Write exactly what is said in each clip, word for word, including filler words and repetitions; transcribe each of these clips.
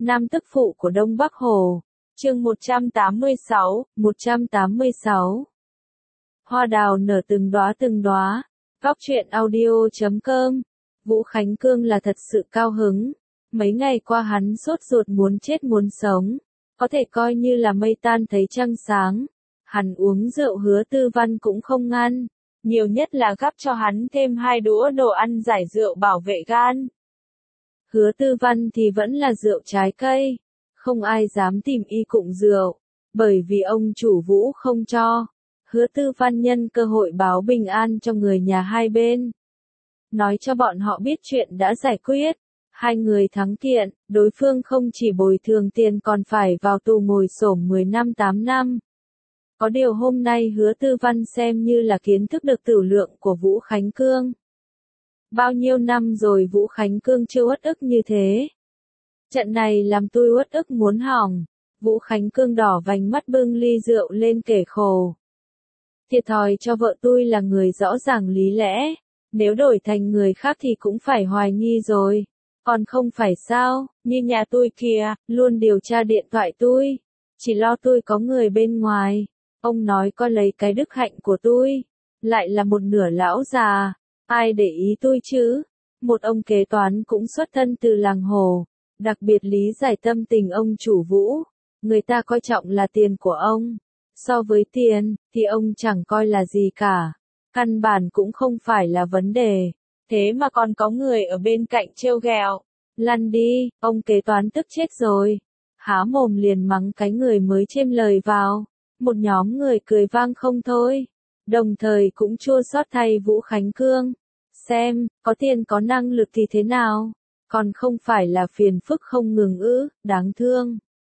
Nam tức phụ của Đông Bắc Hồ. Chương một trăm tám mươi sáu, một trăm tám mươi sáu. Hoa đào nở từng đóa từng đóa. Góc truyện audio chấm com. Vũ Khánh Cương là thật sự cao hứng. Mấy ngày qua hắn sốt ruột muốn chết muốn sống. Có thể coi như là mây tan thấy trăng sáng. Hắn uống rượu Hứa Tư Văn cũng không ngăn. Nhiều nhất là gắp cho hắn thêm hai đũa đồ ăn giải rượu bảo vệ gan. Hứa Tư Văn thì vẫn là rượu trái cây. Không ai dám tìm y cụng rượu. Bởi vì ông chủ Vũ không cho. Hứa Tư Văn nhân cơ hội báo bình an cho người nhà hai bên. Nói cho bọn họ biết chuyện đã giải quyết. Hai người thắng kiện, đối phương không chỉ bồi thường tiền còn phải vào tù ngồi xổm mười năm tám năm. Có điều hôm nay Hứa Tư Văn xem như là kiến thức được tử lượng của Vũ Khánh Cương. Bao nhiêu năm rồi Vũ Khánh Cương chưa uất ức như thế. Trận này làm tôi uất ức muốn hỏng. Vũ Khánh Cương đỏ vành mắt bưng ly rượu lên kể khổ. Thiệt thòi cho vợ tôi là người rõ ràng lý lẽ. Nếu đổi thành người khác thì cũng phải hoài nghi rồi. Còn không phải sao, như nhà tôi kìa, luôn điều tra điện thoại tôi. Chỉ lo tôi có người bên ngoài. Ông nói coi lấy cái đức hạnh của tôi. Lại là một nửa lão già. Ai để ý tôi chứ? Một ông kế toán cũng xuất thân từ làng Hồ. Đặc biệt lý giải tâm tình ông chủ Vũ. Người ta coi trọng là tiền của ông. So với tiền, thì ông chẳng coi là gì cả. Căn bản cũng không phải là vấn đề. Thế mà còn có người ở bên cạnh trêu ghẹo. Lăn đi, ông kế toán tức chết rồi. Há mồm liền mắng cái người mới chêm lời vào. Một nhóm người cười vang không thôi. Đồng thời cũng chua xót thay Vũ Khánh Cương. Xem, có tiền có năng lực thì thế nào? Còn không phải là phiền phức không ngừng ư, đáng thương.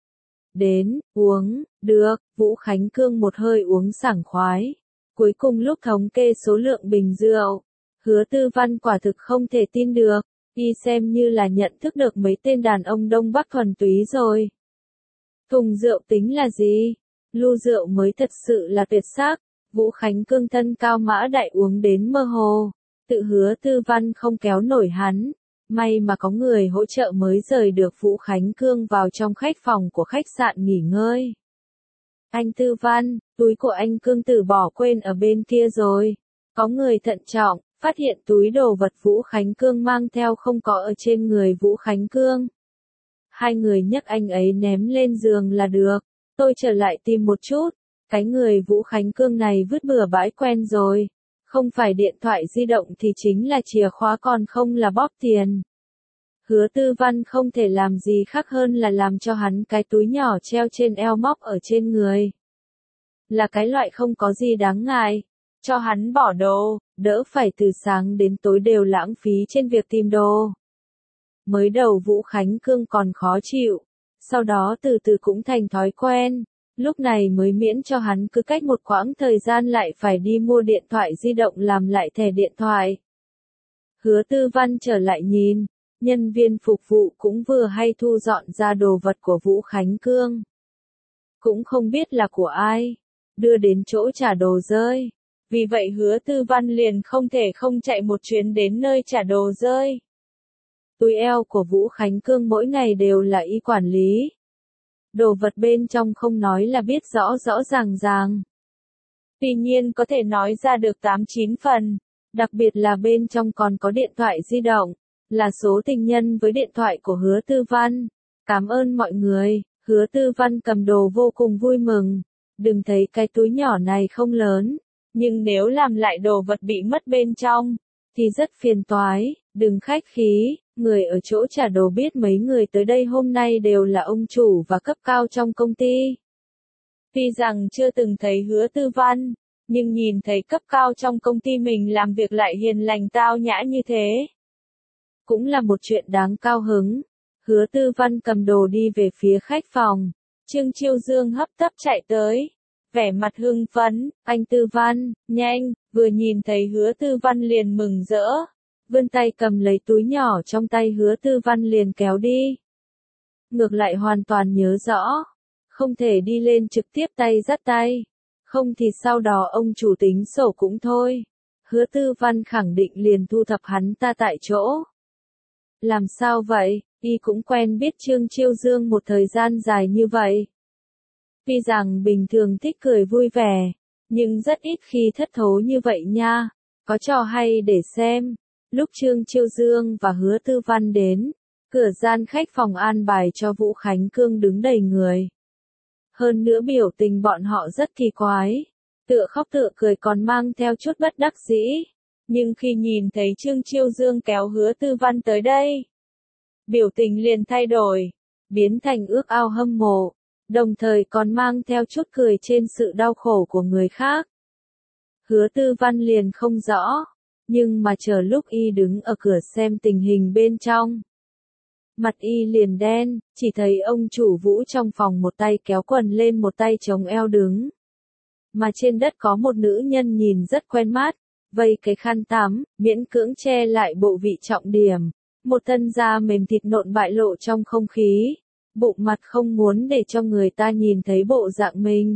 Đến, uống, được, Vũ Khánh Cương một hơi uống sảng khoái. Cuối cùng lúc thống kê số lượng bình rượu, Hứa Tư Văn quả thực không thể tin được, y xem như là nhận thức được mấy tên đàn ông Đông Bắc thuần túy rồi. Thùng rượu tính là gì? Lu rượu mới thật sự là tuyệt sắc. Vũ Khánh Cương thân cao mã đại uống đến mơ hồ. Tự Hứa Tư Văn không kéo nổi hắn. May mà có người hỗ trợ mới rời được Vũ Khánh Cương vào trong khách phòng của khách sạn nghỉ ngơi. Anh Tư Văn, túi của anh Cương Tử bỏ quên ở bên kia rồi. Có người thận trọng, phát hiện túi đồ vật Vũ Khánh Cương mang theo không có ở trên người Vũ Khánh Cương. Hai người nhấc anh ấy ném lên giường là được. Tôi trở lại tìm một chút. Cái người Vũ Khánh Cương này vứt bừa bãi quen rồi. Không phải điện thoại di động thì chính là chìa khóa, còn không là bóp tiền. Hứa Tư Văn không thể làm gì khác hơn là làm cho hắn cái túi nhỏ treo trên eo móc ở trên người. Là cái loại không có gì đáng ngại. Cho hắn bỏ đồ, đỡ phải từ sáng đến tối đều lãng phí trên việc tìm đồ. Mới đầu Vũ Khánh Cương còn khó chịu. Sau đó từ từ cũng thành thói quen. Lúc này mới miễn cho hắn cứ cách một quãng thời gian lại phải đi mua điện thoại di động làm lại thẻ điện thoại. Hứa Tư Văn trở lại nhìn, nhân viên phục vụ cũng vừa hay thu dọn ra đồ vật của Vũ Khánh Cương. Cũng không biết là của ai, đưa đến chỗ trả đồ rơi. Vì vậy Hứa Tư Văn liền không thể không chạy một chuyến đến nơi trả đồ rơi. Túi eo của Vũ Khánh Cương mỗi ngày đều là y quản lý. Đồ vật bên trong không nói là biết rõ rõ ràng ràng. Tuy nhiên có thể nói ra được tám chín phần, đặc biệt là bên trong còn có điện thoại di động, là số tình nhân với điện thoại của Hứa Tư Văn. Cảm ơn mọi người, Hứa Tư Văn cầm đồ vô cùng vui mừng. Đừng thấy cái túi nhỏ này không lớn, nhưng nếu làm lại đồ vật bị mất bên trong, thì rất phiền toái, đừng khách khí. Người ở chỗ trả đồ biết mấy người tới đây hôm nay đều là ông chủ và cấp cao trong công ty. Tuy rằng chưa từng thấy Hứa Tư Văn, nhưng nhìn thấy cấp cao trong công ty mình làm việc lại hiền lành tao nhã như thế. Cũng là một chuyện đáng cao hứng. Hứa Tư Văn cầm đồ đi về phía khách phòng. Trương Chiêu Dương hấp tấp chạy tới. Vẻ mặt hưng phấn, anh Tư Văn, nhanh, vừa nhìn thấy Hứa Tư Văn liền mừng rỡ. Vươn tay cầm lấy túi nhỏ trong tay Hứa Tư Văn liền kéo đi. Ngược lại hoàn toàn nhớ rõ. Không thể đi lên trực tiếp tay dắt tay. Không thì sau đó ông chủ tính sổ cũng thôi. Hứa Tư Văn khẳng định liền thu thập hắn ta tại chỗ. Làm sao vậy? Y cũng quen biết Trương Chiêu Dương một thời gian dài như vậy. Tuy rằng bình thường thích cười vui vẻ, nhưng rất ít khi thất thố như vậy nha. Có trò hay để xem. Lúc Trương Chiêu Dương và Hứa Tư Văn đến, cửa gian khách phòng an bài cho Vũ Khánh Cương đứng đầy người. Hơn nữa biểu tình bọn họ rất kỳ quái, tựa khóc tựa cười còn mang theo chút bất đắc dĩ. Nhưng khi nhìn thấy Trương Chiêu Dương kéo Hứa Tư Văn tới đây, biểu tình liền thay đổi, biến thành ước ao hâm mộ, đồng thời còn mang theo chút cười trên sự đau khổ của người khác. Hứa Tư Văn liền không rõ, nhưng mà chờ lúc y đứng ở cửa xem tình hình bên trong, mặt y liền đen, chỉ thấy ông chủ Vũ trong phòng một tay kéo quần lên một tay chống eo đứng. Mà trên đất có một nữ nhân nhìn rất quen mắt, vây cái khăn tắm, miễn cưỡng che lại bộ vị trọng điểm. Một thân da mềm thịt nộn bại lộ trong không khí, bụng mặt không muốn để cho người ta nhìn thấy bộ dạng mình.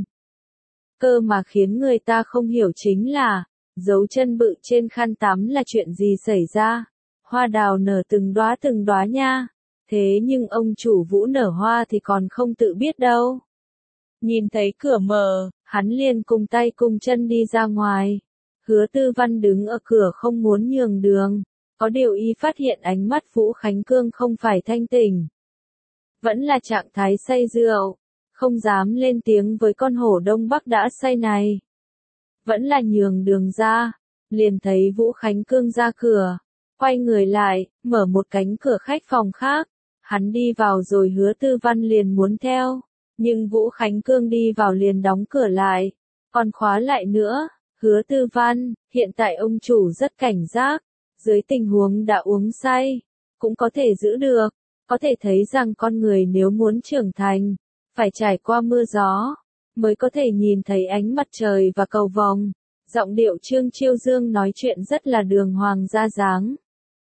Cơ mà khiến người ta không hiểu chính là, dấu chân bự trên khăn tắm là chuyện gì xảy ra. Hoa đào nở từng đóa từng đóa nha. Thế nhưng ông chủ Vũ nở hoa thì còn không tự biết đâu. Nhìn thấy cửa mở, hắn liền cùng tay cùng chân đi ra ngoài. Hứa Tư Văn đứng ở cửa không muốn nhường đường. Có điều y phát hiện ánh mắt Vũ Khánh Cương không phải thanh tỉnh. Vẫn là trạng thái say rượu. Không dám lên tiếng với con hổ Đông Bắc đã say này. Vẫn là nhường đường ra. Liền thấy Vũ Khánh Cương ra cửa. Quay người lại, mở một cánh cửa khách phòng khác. Hắn đi vào rồi Hứa Tư Văn liền muốn theo. Nhưng Vũ Khánh Cương đi vào liền đóng cửa lại. Còn khóa lại nữa. Hứa Tư Văn, hiện tại ông chủ rất cảnh giác. Dưới tình huống đã uống say, cũng có thể giữ được. Có thể thấy rằng con người nếu muốn trưởng thành, phải trải qua mưa gió, mới có thể nhìn thấy ánh mặt trời và cầu vồng. Giọng điệu Trương Chiêu Dương nói chuyện rất là đường hoàng ra dáng.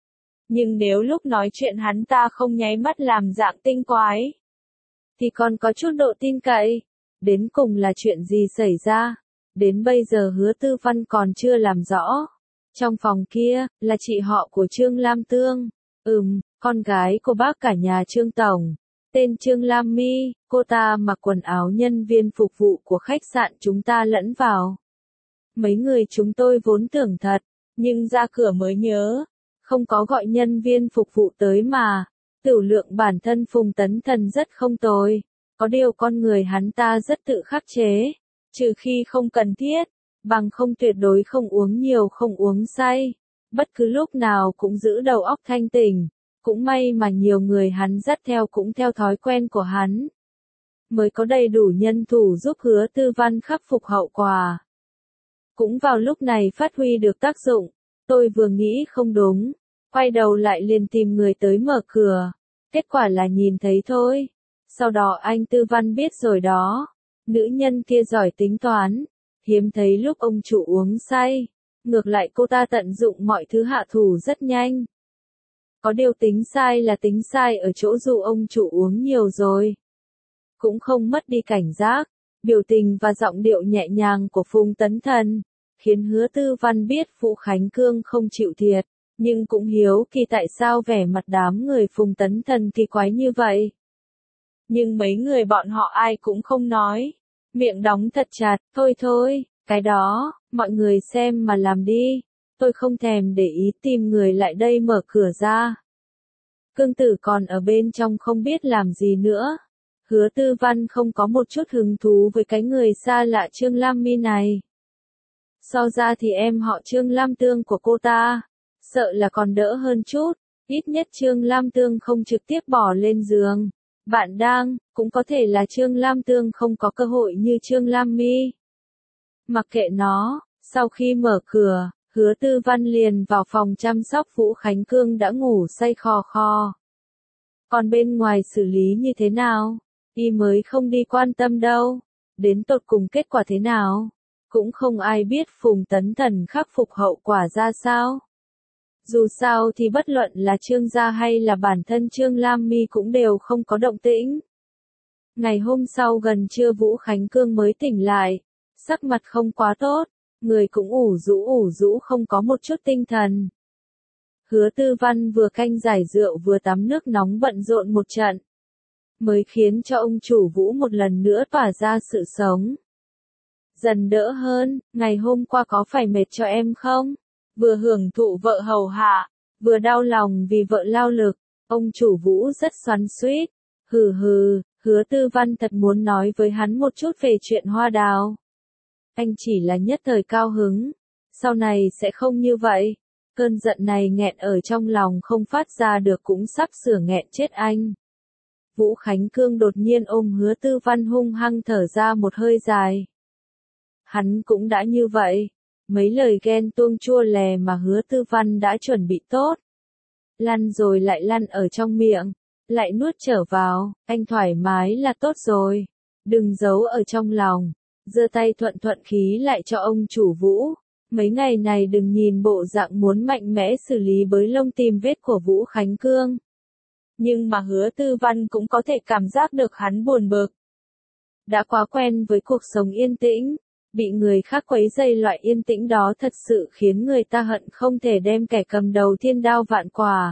Nhưng nếu lúc nói chuyện hắn ta không nháy mắt làm dạng tinh quái, thì còn có chút độ tin cậy. Đến cùng là chuyện gì xảy ra? Đến bây giờ Hứa Tư Văn còn chưa làm rõ. Trong phòng kia, là chị họ của Trương Lam Tương. Ừm, con gái của bác cả nhà Trương Tổng. Tên Trương Lam My, cô ta mặc quần áo nhân viên phục vụ của khách sạn chúng ta lẫn vào. Mấy người chúng tôi vốn tưởng thật, nhưng ra cửa mới nhớ. Không có gọi nhân viên phục vụ tới mà. Tửu lượng bản thân Phùng Tấn Thần rất không tồi. Có điều con người hắn ta rất tự khắc chế. Trừ khi không cần thiết. Bằng không tuyệt đối không uống nhiều không uống say. Bất cứ lúc nào cũng giữ đầu óc thanh tỉnh. Cũng may mà nhiều người hắn dắt theo cũng theo thói quen của hắn. Mới có đầy đủ nhân thủ giúp Hứa Tư Văn khắc phục hậu quả. Cũng vào lúc này phát huy được tác dụng. Tôi vừa nghĩ không đúng. Quay đầu lại liền tìm người tới mở cửa. Kết quả là nhìn thấy thôi. Sau đó anh Tư Văn biết rồi đó. Nữ nhân kia giỏi tính toán. Hiếm thấy lúc ông chủ uống say. Ngược lại cô ta tận dụng mọi thứ hạ thủ rất nhanh. Có điều tính sai là tính sai ở chỗ dụ ông chủ uống nhiều rồi. Cũng không mất đi cảnh giác. Biểu tình và giọng điệu nhẹ nhàng của Phùng Tấn Thần khiến Hứa Tư Văn biết Vũ Khánh Cương không chịu thiệt. Nhưng cũng hiếu kỳ tại sao vẻ mặt đám người Phùng Tấn Thần kỳ quái như vậy. Nhưng mấy người bọn họ ai cũng không nói. Miệng đóng thật chặt, thôi thôi, cái đó, mọi người xem mà làm đi. Tôi không thèm để ý tìm người lại đây mở cửa ra. Cương Tử còn ở bên trong không biết làm gì nữa. Hứa Tư Văn không có một chút hứng thú với cái người xa lạ Trương Lam My này. So ra thì em họ Trương Lam Tương của cô ta, sợ là còn đỡ hơn chút. Ít nhất Trương Lam Tương không trực tiếp bỏ lên giường. Bạn đang, cũng có thể là Trương Lam Tương không có cơ hội như Trương Lam My. Mặc kệ nó, sau khi mở cửa, Hứa Tư Văn liền vào phòng chăm sóc Vũ Khánh Cương đã ngủ say khò khò. Còn bên ngoài xử lý như thế nào? Y mới không đi quan tâm đâu. Đến tột cùng kết quả thế nào? Cũng không ai biết Phùng Tấn Thần khắc phục hậu quả ra sao. Dù sao thì bất luận là Trương gia hay là bản thân Trương Lam My cũng đều không có động tĩnh. Ngày hôm sau gần trưa Vũ Khánh Cương mới tỉnh lại. Sắc mặt không quá tốt. Người cũng ủ rũ ủ rũ không có một chút tinh thần. Hứa Tư Văn vừa canh giải rượu vừa tắm nước nóng bận rộn một trận, mới khiến cho ông chủ Vũ một lần nữa tỏa ra sự sống. Dần đỡ hơn, ngày hôm qua có phải mệt cho em không? Vừa hưởng thụ vợ hầu hạ, vừa đau lòng vì vợ lao lực, ông chủ Vũ rất xoắn xuýt. Hừ hừ, Hứa Tư Văn thật muốn nói với hắn một chút về chuyện hoa đào. Anh chỉ là nhất thời cao hứng, sau này sẽ không như vậy. Cơn giận này nghẹn ở trong lòng không phát ra được cũng sắp sửa nghẹn chết anh. Vũ Khánh Cương đột nhiên ôm Hứa Tư Văn hung hăng thở ra một hơi dài. Hắn cũng đã như vậy, mấy lời ghen tuông chua lè mà Hứa Tư Văn đã chuẩn bị tốt. Lăn rồi lại lăn ở trong miệng, lại nuốt trở vào, anh thoải mái là tốt rồi. Đừng giấu ở trong lòng, giơ tay thuận thuận khí lại cho ông chủ Vũ. Mấy ngày này đừng nhìn bộ dạng muốn mạnh mẽ xử lý bới lông tìm vết của Vũ Khánh Cương. Nhưng mà Hứa Tư Văn cũng có thể cảm giác được hắn buồn bực. Đã quá quen với cuộc sống yên tĩnh, bị người khác quấy rầy loại yên tĩnh đó thật sự khiến người ta hận không thể đem kẻ cầm đầu thiên đao vạn quả.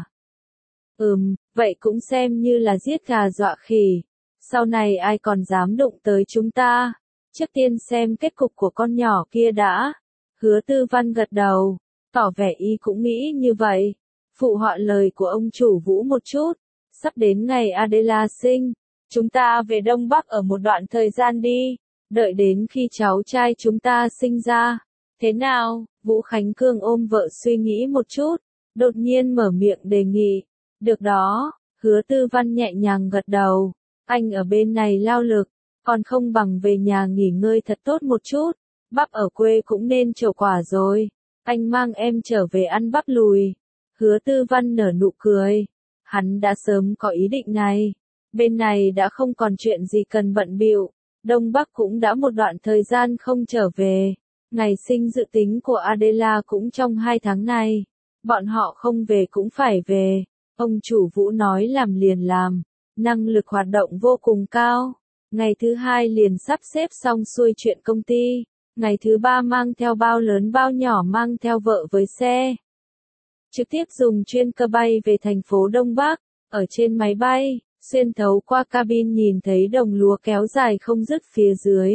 Ừm, vậy cũng xem như là giết gà dọa khỉ. Sau này ai còn dám đụng tới chúng ta? Trước tiên xem kết cục của con nhỏ kia đã. Hứa Tư Văn gật đầu, tỏ vẻ y cũng nghĩ như vậy. Phụ họa lời của ông chủ Vũ một chút. Sắp đến ngày Adela sinh, chúng ta về Đông Bắc ở một đoạn thời gian đi, đợi đến khi cháu trai chúng ta sinh ra. Thế nào? Vũ Khánh Cương ôm vợ suy nghĩ một chút, đột nhiên mở miệng đề nghị. Được đó, Hứa Tư Văn nhẹ nhàng gật đầu. Anh ở bên này lao lực, còn không bằng về nhà nghỉ ngơi thật tốt một chút. Bắp ở quê cũng nên trổ quả rồi. Anh mang em trở về ăn bắp lùi. Hứa Tư Văn nở nụ cười. Hắn đã sớm có ý định này. Bên này đã không còn chuyện gì cần bận bịu. Đông Bắc cũng đã một đoạn thời gian không trở về. Ngày sinh dự tính của Adela cũng trong hai tháng này. Bọn họ không về cũng phải về. Ông chủ Vũ nói làm liền làm. Năng lực hoạt động vô cùng cao. Ngày thứ hai liền sắp xếp xong xuôi chuyện công ty. Ngày thứ ba mang theo bao lớn bao nhỏ mang theo vợ với xe. Trực tiếp dùng chuyên cơ bay về thành phố Đông Bắc. Ở trên máy bay, xuyên thấu qua cabin nhìn thấy đồng lúa kéo dài không dứt phía dưới.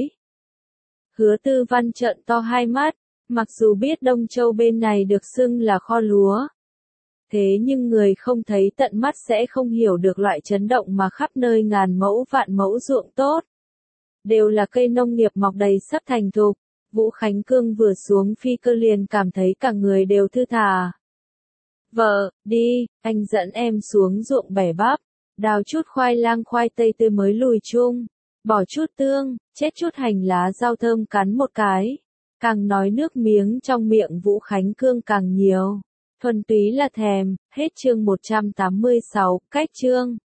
Hứa Tư Văn trợn to hai mắt, mặc dù biết Đông Châu bên này được xưng là kho lúa. Thế nhưng người không thấy tận mắt sẽ không hiểu được loại chấn động mà khắp nơi ngàn mẫu vạn mẫu ruộng tốt. Đều là cây nông nghiệp mọc đầy sắp thành thục. Vũ Khánh Cương vừa xuống phi cơ liền cảm thấy cả người đều thư thả. Vợ, đi, anh dẫn em xuống ruộng bẻ bắp, đào chút khoai lang khoai tây tươi mới lùi chung, bỏ chút tương, chết chút hành lá rau thơm cắn một cái. Càng nói nước miếng trong miệng Vũ Khánh Cương càng nhiều. Thuần túy là thèm, hết chương một trăm tám mươi sáu, cách chương.